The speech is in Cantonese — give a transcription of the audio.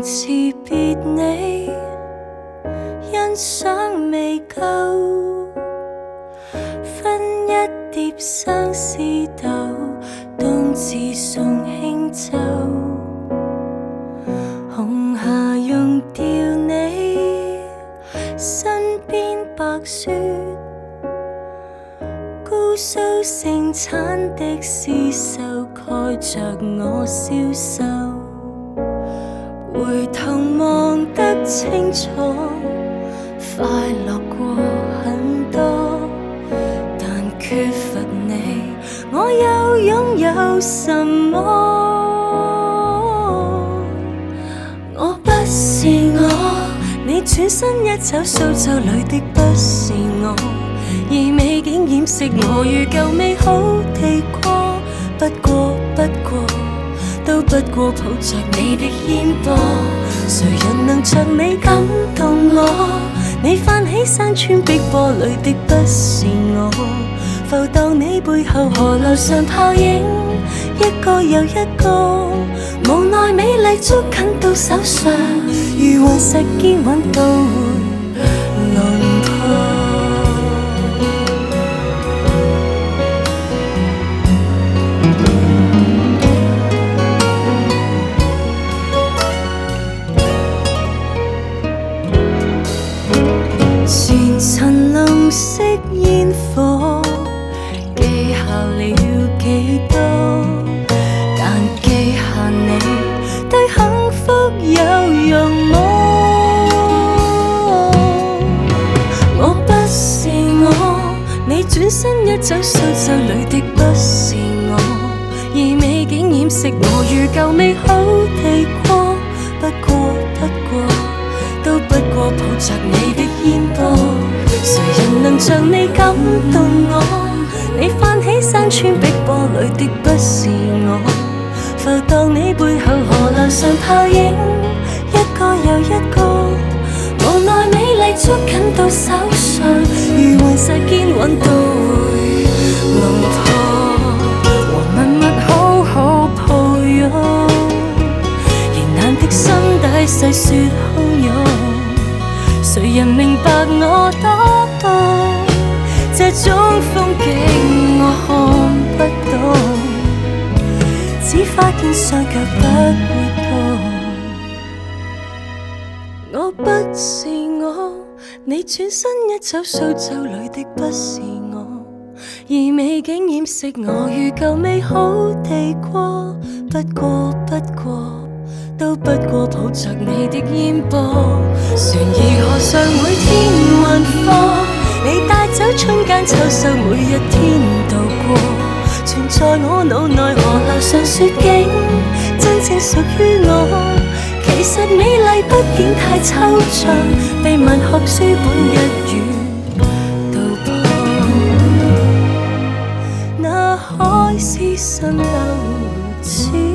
辭別你，欣賞未夠，分一碟相思豆，冬至送輕酒，紅霞溶掉你，身邊白雪，姑蘇盛產的絲繡蓋着我消瘦，回頭望得清楚，快樂過很多，但缺乏你，我又擁有什麼？我不是我，你轉身一走，蘇州裡的不是我，而美景掩飾我如舊美好地過，不過都不過抱着你的肩膊，誰人能像你感動我？你泛起山川碧波裡的不是我，浮蕩你背後河流上泡影，一個又一個，無奈美麗捉緊到手上，如雲石堅穩到輪廓。前塵籠飾煙火，記下了幾多？但記下你對幸福有用麼？我不是我，你轉身一走，蘇州裡的不是我，而美景掩飾我如舊美好地過，都不過抱着你的肩膊，誰人能像你感動我？你泛起山川碧波裡的不是我，浮蕩你背後河流上泡影，一個又一個，無奈美麗捉緊到手上，如雲石堅穩到會弄破，和默默好好抱擁，仍難的心底細說洶湧。誰人明白我多懂？這種風景我看不懂，只花見雙腳不會動。我不是我，你轉身一走，蘇州裡的不是我，而美景掩飾我如舊美好地過，都不過抱着你的肩膊，船兒河上每天運貨，你帶走春間秋收，每一天度過，存在我腦內河流上雪景，真正屬於我。其實美麗畢竟太抽象，被文學書本一語道破，那海市蜃樓似